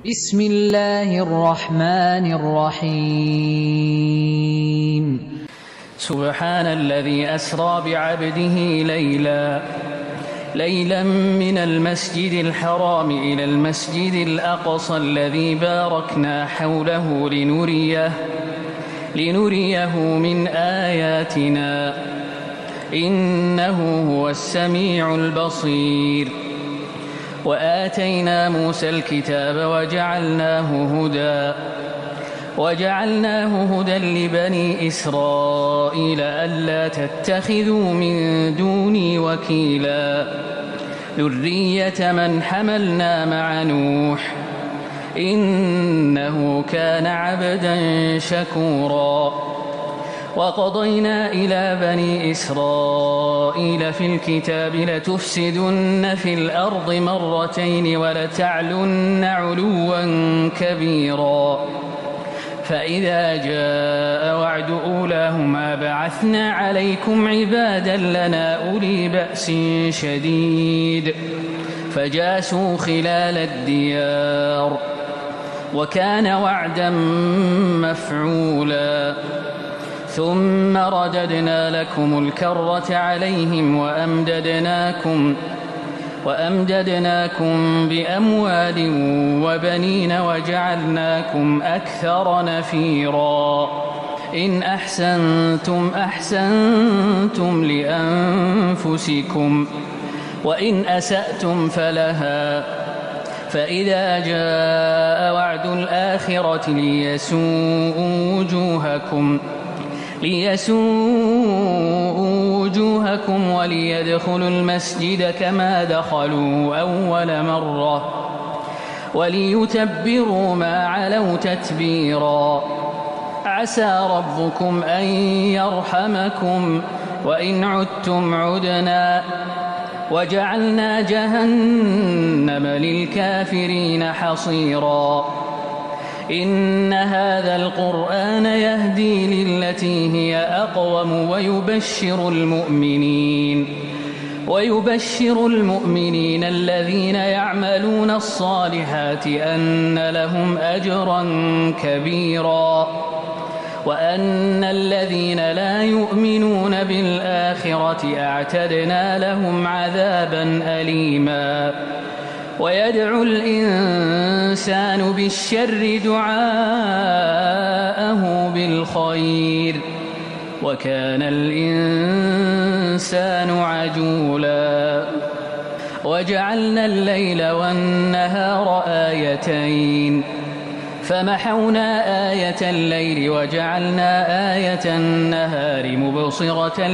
بسم الله الرحمن الرحيم. سبحان الذي أسرى بعبده ليلا من المسجد الحرام إلى المسجد الأقصى الذي باركنا حوله لنريه من آياتنا إنه هو السميع البصير. وآتينا موسى الكتاب وجعلناه هدى لبني إسرائيل ألا تتخذوا من دوني وكيلا ذرية من حملنا مع نوح إنه كان عبدا شكورا. وقضينا إلى بني إسرائيل في الكتاب لتفسدن في الأرض مرتين ولتعلن علوا كبيرا فإذا جاء وعد أولاهما بعثنا عليكم عبادا لنا أولي بأس شديد فجاسوا خلال الديار وكان وعدا مفعولا. ثم رددنا لكم الكرة عليهم وأمددناكم بأموال وبنين وجعلناكم أكثر نفيرا. إن أحسنتم لأنفسكم وإن أسأتم فلها. فإذا جاء وعد الآخرة ليسوءوا وجوهكم وليدخلوا المسجد كما دخلوا أول مرة وليتبروا ما علوا تتبيرا. عسى ربكم أن يرحمكم وإن عدتم عدنا وجعلنا جهنم للكافرين حصيرا. إن هذا القرآن يهدي للتي هي أقوم ويبشر المؤمنين الذين يعملون الصالحات أن لهم أجرا كبيرا وأن الذين لا يؤمنون بالآخرة أعتدنا لهم عذابا أليما. ويدعو الإنسان بالشر دعاءه بالخير وكان الإنسان عجولا. وجعلنا الليل والنهار آيتين فمحونا آية الليل وجعلنا آية النهار مبصرة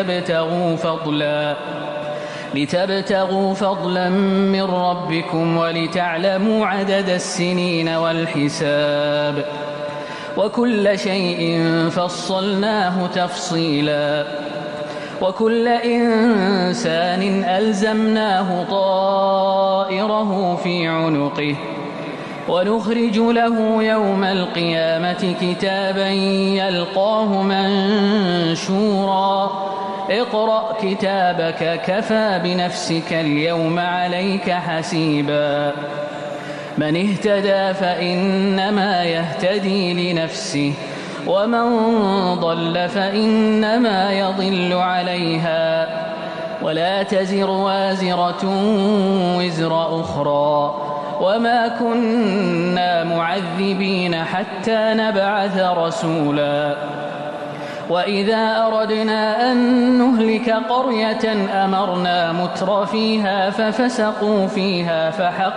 لتبتغوا فضلا من ربكم ولتعلموا عدد السنين والحساب وكل شيء فصلناه تفصيلا. وكل إنسان ألزمناه طائره في عنقه ونخرج له يوم القيامة كتابا يلقاه منشورا. اقرأ كتابك كفى بنفسك اليوم عليك حسيبا. من اهتدى فإنما يهتدي لنفسه ومن ضل فإنما يضل عليها ولا تزر وازرة وزر أخرى وما كنا معذبين حتى نبعث رسولا. وإذا أردنا أن نهلك قرية أمرنا متر فيها ففسقوا فيها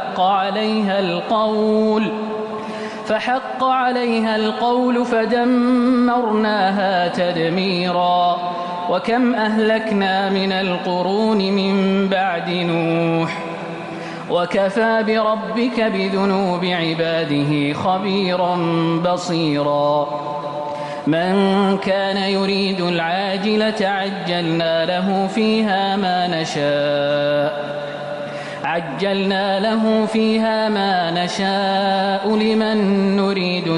فحق عليها القول فدمرناها تدميرا. وكم أهلكنا من القرون من بعد نوح وكفى بربك بذنوب عباده خبيرا بصيرا. من كان يريد العاجلة عجلنا له فيها ما نشاء لمن نريد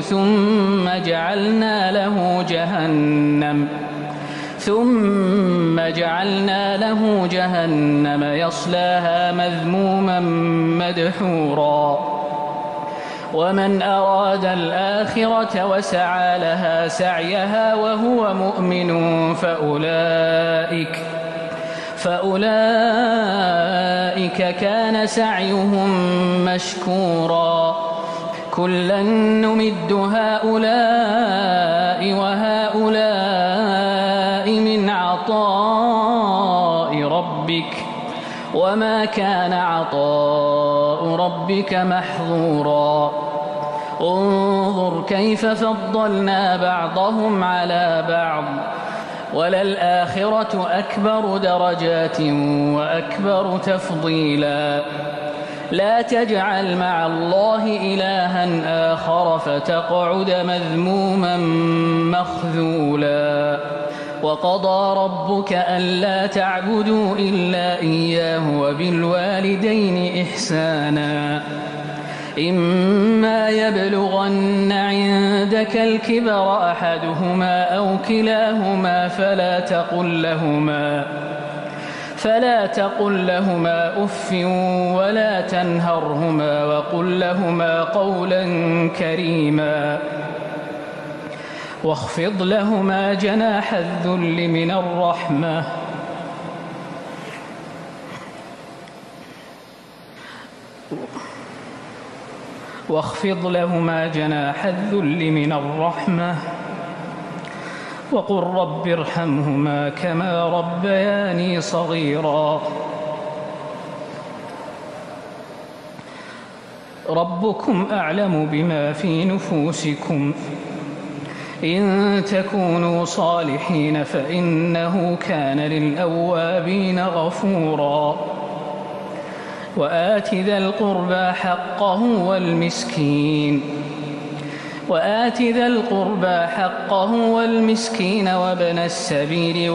ثم جعلنا له جهنم يصلاها مذموما مدحورا. ومن أراد الآخرة وسعى لها سعيها وهو مؤمن فأولئك كان سعيهم مشكورا كلا نمد هؤلاء وهؤلاء من عطاء ربك وما كان عطاء ربك محظورا انظر كيف فضلنا بعضهم على بعض وللآخرة أكبر درجات وأكبر تفضيلا لا تجعل مع الله إلها آخر فتقعد مذموما مخذولا وقضى ربك ألا تعبدوا إلا إياه وبالوالدين إحسانا إما يبلغن عندك الكبر أحدهما أو كلاهما فلا تقل لهما أف ولا تنهرهما وقل لهما قولا كريما واخفض لهما جناح الذل من الرحمة وقل رب ارحمهما كما ربياني صغيرا ربكم أعلم بما في نفوسكم إن تكونوا صالحين فإنه كان للأوابين غفورا وآت ذا القربى حقه والمسكين وابن السبيل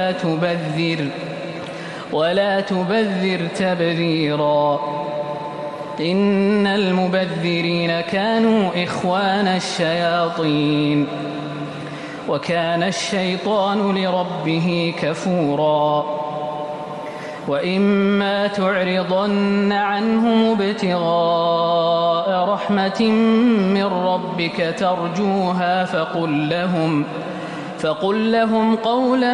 ولا تبذر تبذيرا إن المبذرين كانوا إخوان الشياطين وكان الشيطان لربه كفورا وإما تعرضن عنهم ابتغاء رحمة من ربك ترجوها فقل لهم قولا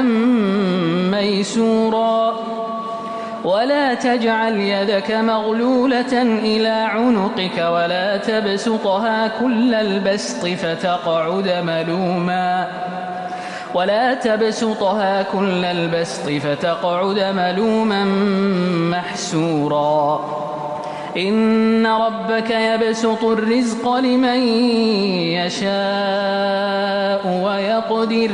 ميسورا ولا تجعل يدك مغلولة إلى عنقك ولا تبسطها كل البسط فتقعد ملوما محسورا إن ربك يبسط الرزق لمن يشاء ويقدر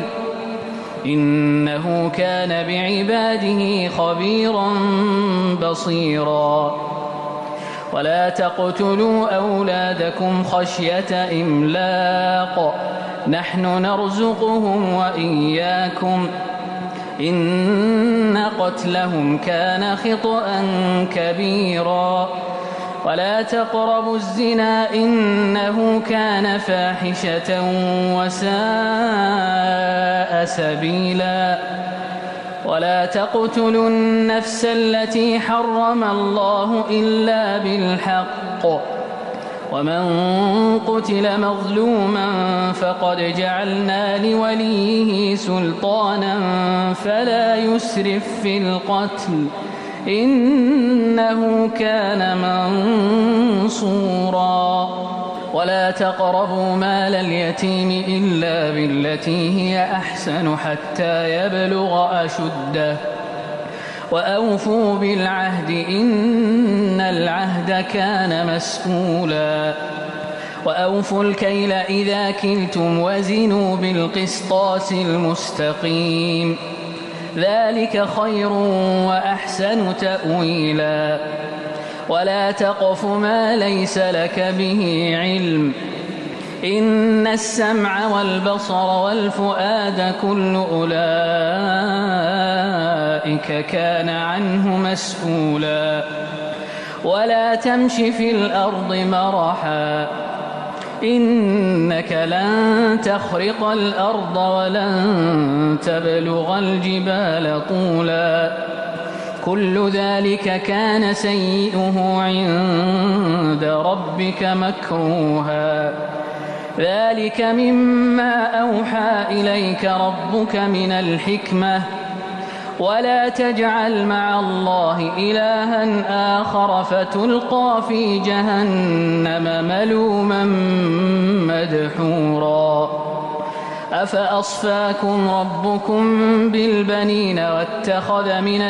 إنه كان بعباده خبيرا بصيرا ولا تقتلوا أولادكم خشية إملاق نحن نرزقهم وإياكم إن قتلهم كان خطأ كبيرا ولا تقربوا الزنا إنه كان فاحشة وساء سبيلا ولا تقتلوا النفس التي حرم الله إلا بالحق ومن قتل مظلوما فقد جعلنا لوليه سلطانا فلا يسرف في القتل إنه كان منصورا ولا تقربوا مال اليتيم إلا بالتي هي أحسن حتى يبلغ أشده وأوفوا بالعهد إن العهد كان مسؤولا وأوفوا الكيل إذا كلتم وزنوا بالقسطاس المستقيم ذلك خير وأحسن تأويلا ولا تقف ما ليس لك به علم إن السمع والبصر والفؤاد كل أولئك كان عنه مسؤولا ولا تمش في الأرض مرحا إنك لن تخرق الأرض ولن تبلغ الجبال طولا كل ذلك كان سيئه عند ربك مكروها. ذلك مما أوحى إليك ربك من الحكمة. ولا تجعل مع الله إلها آخر فتلقى في جهنم ملوما مدحورا. أفأصفاكم ربكم بالبنين واتخذ من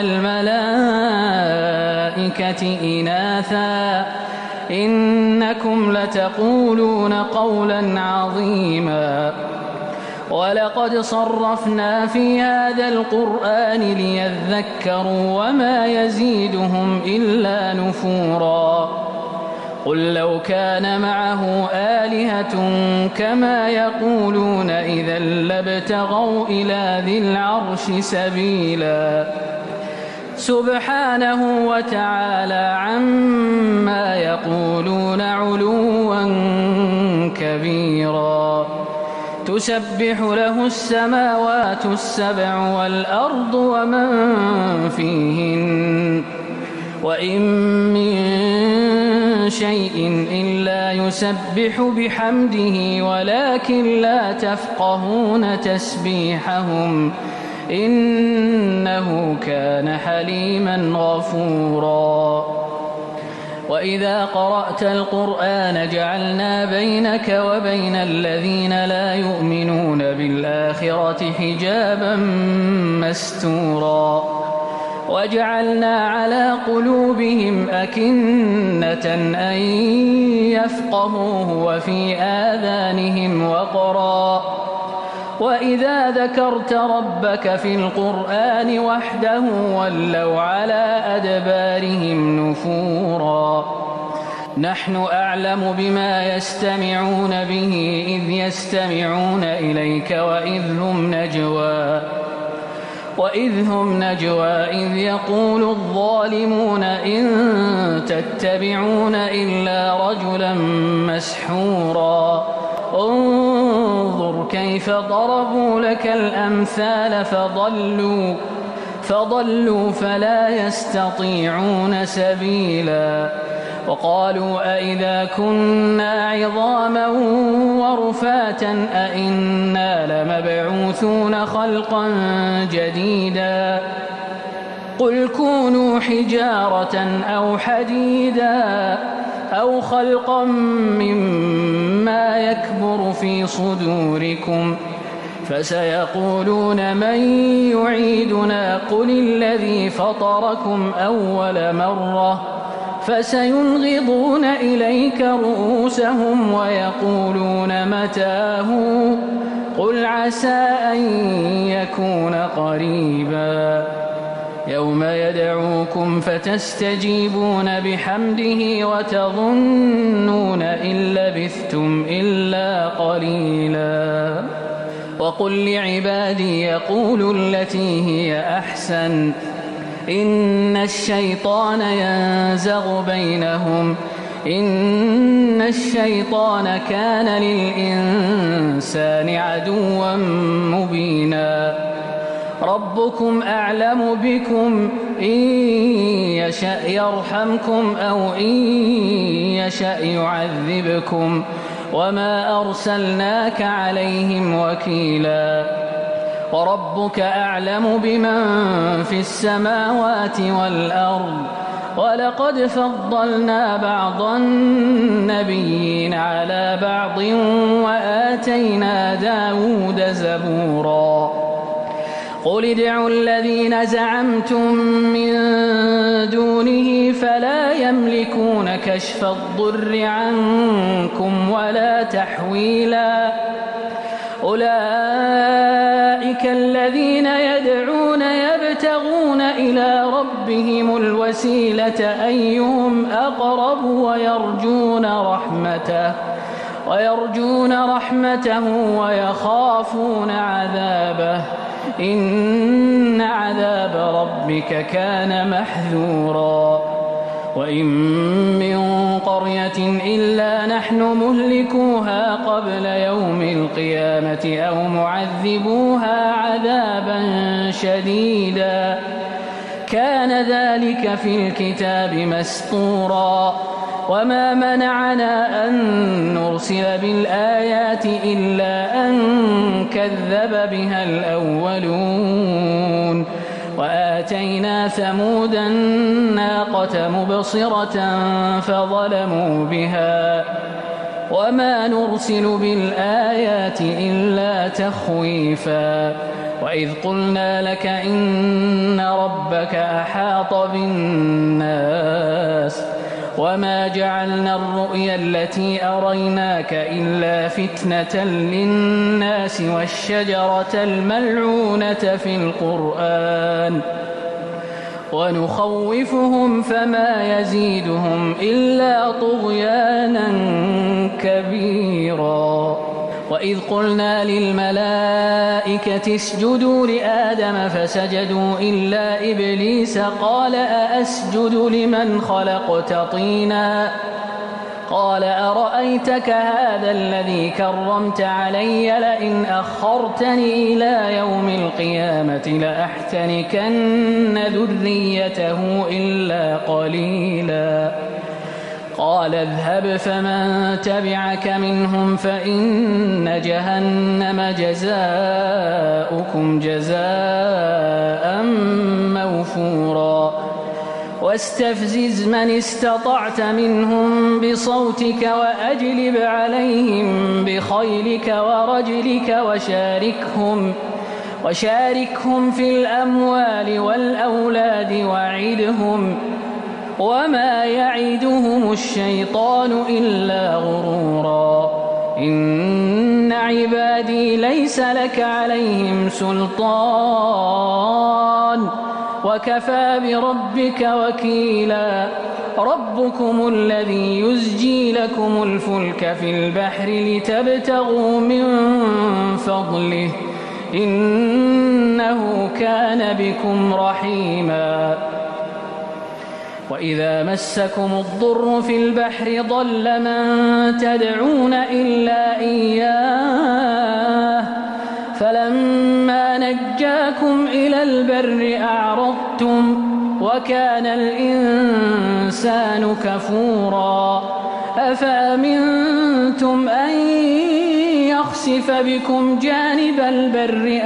الملائكة إناثا إنكم لتقولون قولا عظيما. ولقد صرفنا في هذا القرآن ليذكروا وما يزيدهم إلا نفورا. قل لو كان معه آلهة كما يقولون إذا لابتغوا إلى ذي العرش سبيلا. سبحانه وتعالى عما يقولون علوا كبيرا. تسبح له السماوات السبع والأرض ومن فيهن وإن من شيء إلا يسبح بحمده ولكن لا تفقهون تسبيحهم إنه كان حليما غفورا. وإذا قرأت القرآن جعلنا بينك وبين الذين لا يؤمنون بالآخرة حجابا مستورا. وجعلنا على قلوبهم أكنة أن يفقهوه وفي آذانهم وقرا. وإذا ذكرت ربك في القرآن وحده ولوا على أدبارهم نفورا. نحن أعلم بما يستمعون به إذ يستمعون إليك وإذ هم نجوى إذ يقول الظالمون إن تتبعون إلا رجلا مسحورا. انظر كيف ضربوا لك الأمثال فضلوا فلا يستطيعون سبيلا. وقالوا أئذا كنا عظاما ورفاتا أئنا لمبعوثون خلقا جديدا. قل كونوا حجارة أو حديدا أو خلقا مما يكبر في صدوركم فسيقولون من يعيدنا قل الذي فطركم أول مرة فسينغضون إليك رؤوسهم ويقولون متاه قل عسى أن يكون قريبا. يوم يدعوكم فتستجيبون بحمده وتظنون إن لبثتم إلا قليلا. وقل لعبادي يقولوا التي هي أحسن إن الشيطان ينزغ بينهم إن الشيطان كان للإنسان عدوا مبينا. ربكم أعلم بكم إن يشأ يرحمكم أو إن يشأ يعذبكم وما أرسلناك عليهم وكيلا. وربك أعلم بمن في السماوات والأرض ولقد فضلنا بعض النبيين على بعض وآتينا داود زبورا. قل ادعوا الذين زعمتم من دونه فلا يملكون كشف الضر عنكم ولا تحويلا. أولئك الذين يدعون يبتغون إلى ربهم الوسيلة أيهم أقرب ويرجون رحمته ويخافون عذابه إن عذاب ربك كان محذورا. وإن من قرية إلا نحن مهلكوها قبل يوم القيامة أو معذبوها عذابا شديدا كان ذلك في الكتاب مسطورا وما منعنا أن نرسل بالآيات إلا أن كذب بها الأولون وآتينا ثمود الناقة مبصرة فظلموا بها وما نرسل بالآيات إلا تخويفا وإذ قلنا لك إن ربك أحاط بالناس وما جعلنا الرؤيا التي أريناك إلا فتنة للناس والشجرة الملعونة في القرآن ونخوفهم فما يزيدهم إلا طغيانا كبيرا وإذ قلنا للملائكة اسجدوا لآدم فسجدوا إلا إبليس قال أأسجد لمن خلقت طينا قال أرأيتك هذا الذي كرمت علي لئن أخرتني إلى يوم القيامة لأحتنكن ذريته إلا قليلا قال اذهب فمن تبعك منهم فإن جهنم جزاؤكم جزاء موفورا واستفزز من استطعت منهم بصوتك وأجلب عليهم بخيلك ورجلك وشاركهم في الأموال والأولاد وعدهم وما يعدهم الشيطان إلا غرورا إن عبادي ليس لك عليهم سلطان وكفى بربك وكيلا ربكم الذي يزجي لكم الفلك في البحر لتبتغوا من فضله إنه كان بكم رحيما وإذا مسكم الضر في البحر ضل من تدعون إلا إياه فلما نجاكم إلى البر أعرضتم وكان الإنسان كفورا أفأمنتم أن يخسف بكم جانب البر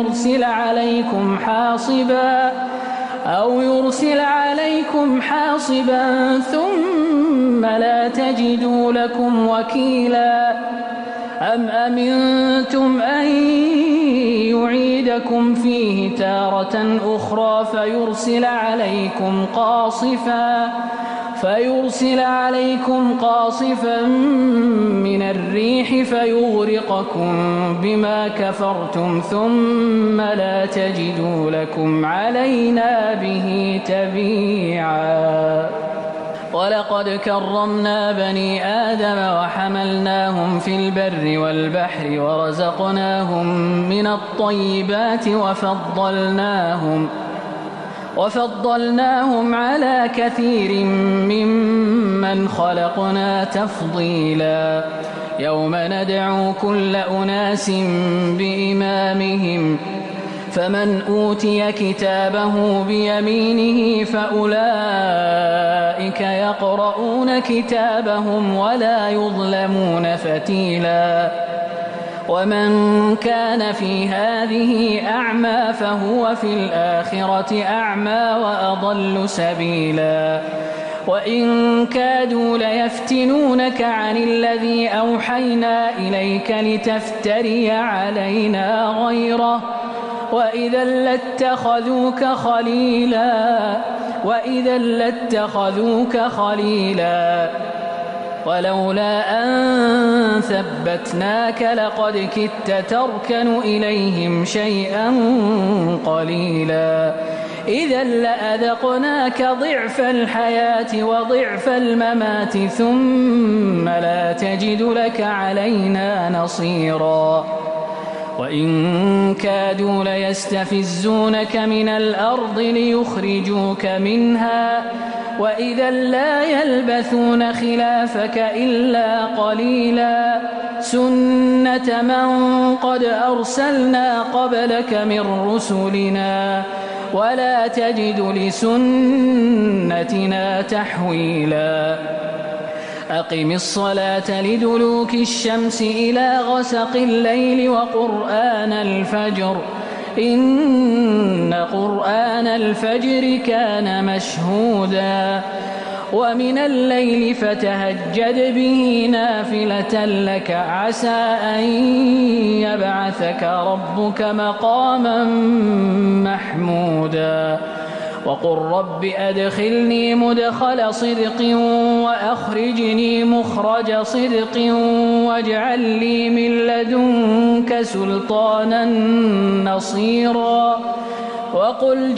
أو يرسل عليكم حاصبا ثم لا تجدوا لكم وكيلا أم أمنتم أن يعيدكم فيه تارة أخرى فيرسل عليكم قاصفا من الريح فيغرقكم بما كفرتم ثم لا تجدوا لكم علينا به تبيعا ولقد كرمنا بني آدم وحملناهم في البر والبحر ورزقناهم من الطيبات وفضلناهم على كثير ممن خلقنا تفضيلا يوم ندعو كل أناس بإمامهم فمن أوتي كتابه بيمينه فأولئك يقرؤون كتابهم ولا يظلمون فتيلا ومن كان في هذه أعمى فهو في الآخرة أعمى وأضل سبيلا وإن كادوا ليفتنونك عن الذي أوحينا إليك لتفتري علينا غيره وإذا لاتخذوك خليلا ولولا أن ثبتناك لقد كدت تركن إليهم شيئا قليلا إذا لأذقناك ضعف الحياة وضعف الممات ثم لا تجد لك علينا نصيرا وإن كادوا ليستفزونك من الأرض ليخرجوك منها وإذا لا يلبثون خلافك إلا قليلا سنة من قد أرسلنا قبلك من رسلنا ولا تجد لسنتنا تحويلا أقم الصلاة لدلوك الشمس إلى غسق الليل وقرآن الفجر إن قرآن الفجر كان مشهودا ومن الليل فتهجد به نافلة لك عسى أن يبعثك ربك مقاما محمودا وقل رب أدخلني مدخل صدق وأخرجني مخرج صدق واجعل لي من لدنك سلطانا نصيرا وقل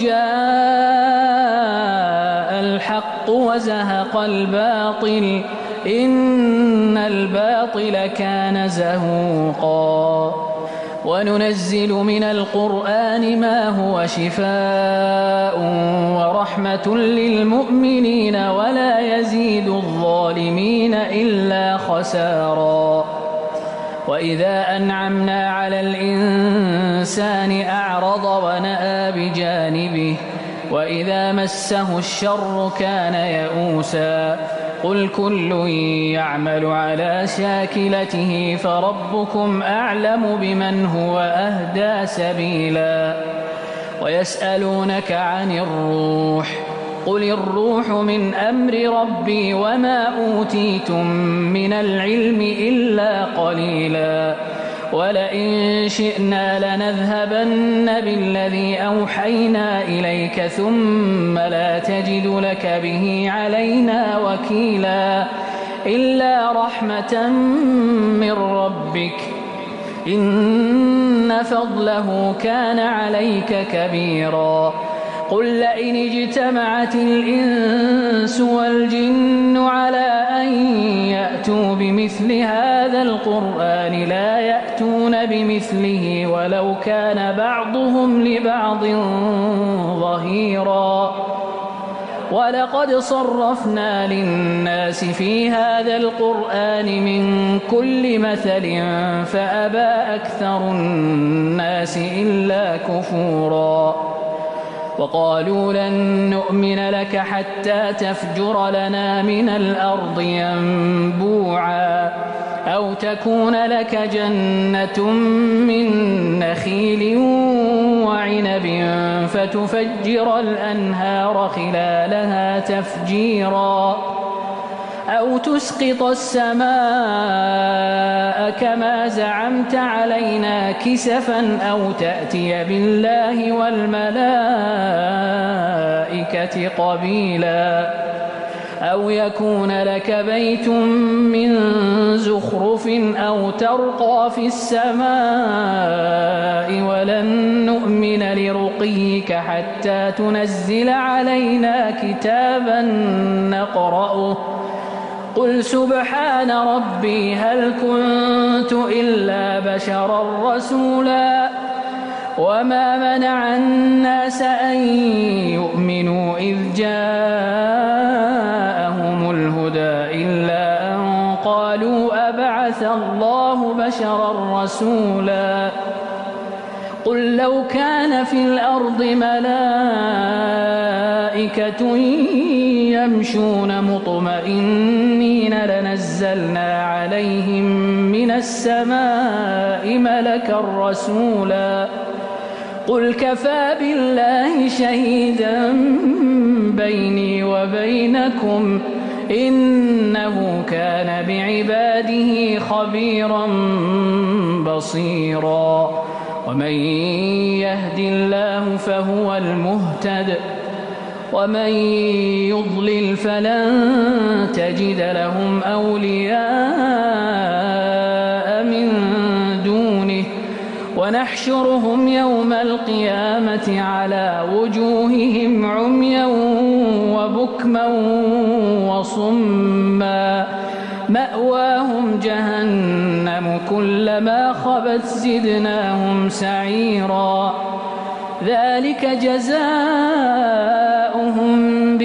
جاء الحق وزهق الباطل إن الباطل كان زهوقا وننزل من القرآن ما هو شفاء ورحمة للمؤمنين ولا يزيد الظالمين إلا خسارا وإذا أنعمنا على الإنسان أعرض ونأى بجانبه وإذا مسه الشر كان يئوسا قل كل يعمل على شاكلته فربكم أعلم بمن هو أهدى سبيلا ويسألونك عن الروح قل الروح من أمر ربي وما أوتيتم من العلم إلا قليلا ولئن شئنا لنذهبن بالذي أوحينا إليك ثم لا تجد لك به علينا وكيلا إلا رحمة من ربك إن فضله كان عليك كبيرا قل لئن اجتمعت الإنس والجن على أن يأتوا بمثل هذا القرآن لا يأتون بمثله ولو كان بعضهم لبعض ظهيرا ولقد صرفنا للناس في هذا القرآن من كل مثل فأبى أكثر الناس إلا كفورا وقالوا لن نؤمن لك حتى تفجر لنا من الأرض ينبوعا أو تكون لك جنة من نخيل وعنب فتفجر الأنهار خلالها تفجيرا أو تسقط السماء كما زعمت علينا كسفا أو تأتي بالله والملائكة قبيلا أو يكون لك بيت من زخرف أو ترقى في السماء ولن نؤمن لرقيك حتى تنزل علينا كتابا نقرأه قل سبحان ربي هل كنت إلا بشرا رسولا وما منع الناس أن يؤمنوا إذ جاءهم الهدى إلا أن قالوا أبعث الله بشرا رسولا قل لو كان في الأرض ملائكة يمشون مطمئنين لنزلنا عليهم من السماء ملكا رسولا قل كفى بالله شهيدا بيني وبينكم إنه كان بعباده خبيرا بصيرا ومن يهد الله فهو المهتد ومن يضلل فلن تجد لهم أولياء من دونه ونحشرهم يوم القيامة على وجوههم عميا وبكما وصما مأواهم جهنم كلما خبت زدناهم سعيرا ذلك جزاؤهم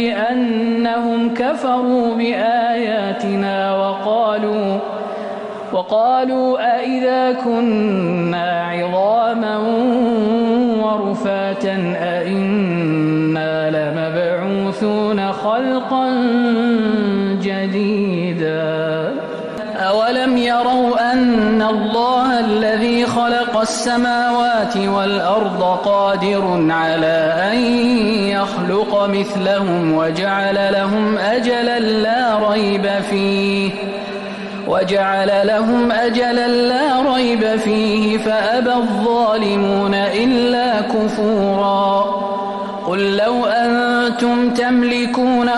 بأنهم كفروا بآياتنا وقالوا أئذا كنا عظاما ورفاتا أئنا لمبعوثون خلقا جديدا أولم يروا أن الله الذي خلق السماوات والأرض قادر على أن يخلق مثلهم وجعل لهم أجلا لا ريب فيه فأبى الظالمون إلا كفورا قل لو أنتم تملكون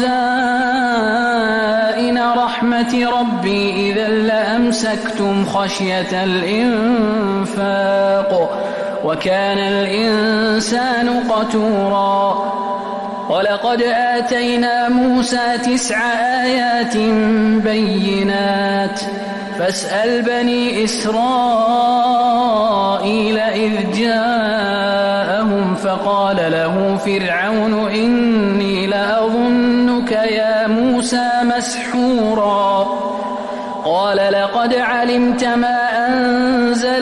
خزائن رحمة ربي إذا لأمسكتم خشية الإنفاق وكان الإنسان قتورا ولقد آتينا موسى 9 آيات بينات فاسأل بني إسرائيل إذ جاءهم فقال له فرعون إني لأظنك يا موسى مسحورا قال لقد علمت ما أنزل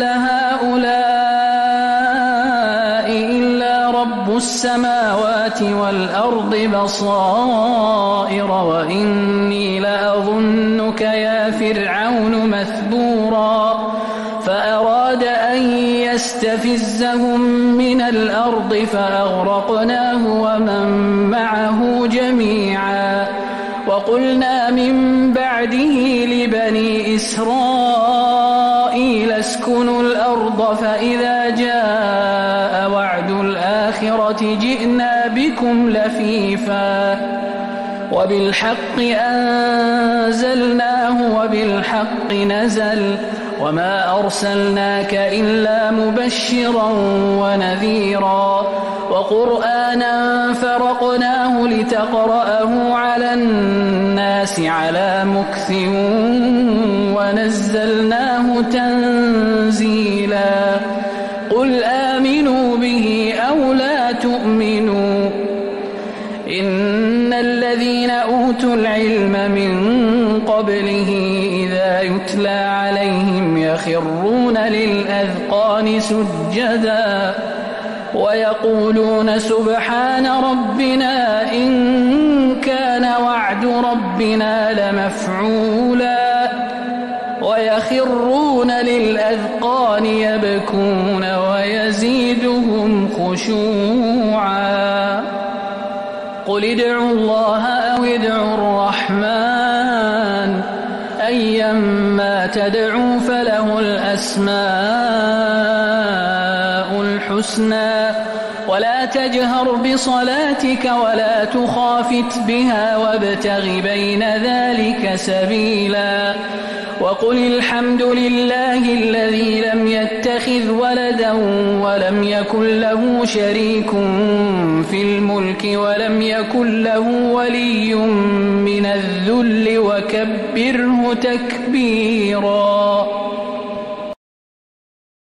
هؤلاء إلا رب السماوات والأرض بصائر وإني لأظنك يا فرعون مثبورا فأراد أن يستفزهم من الأرض فأغرقناه ومن معه جميعا وقلنا من بعده لبني إسرائيل اسكنوا الأرض فإذا جاء وعد الآخرة جئنا بكم لفيفا وبالحق أنزلناه وبالحق نزل وما أرسلناك إلا مبشرا ونذيرا وقرآنا فرقناه لتقرأه على الناس على مكث ونزلناه تنزيلا قل آمنوا به أو لا تؤمنوا إن الذين أوتوا العلم من قبله إذا يتلى عليهم يخرون للأذقان سجدا ويقولون سبحان ربنا إن كان وعد ربنا لمفعولا ويخرون للأذقان يبكون ويزيدهم خشوعا قل ادعوا الله أو ادعوا الرحمن أيما تدعوا فله الأسماء الحسنى ولا تجهر بصلاتك ولا تخافت بها وابتغ بين ذلك سبيلا وقل الحمد لله الذي لم يتخذ ولدا ولم يكن له شريك في الملك ولم يكن له ولي من الذل وكبره تكبيرا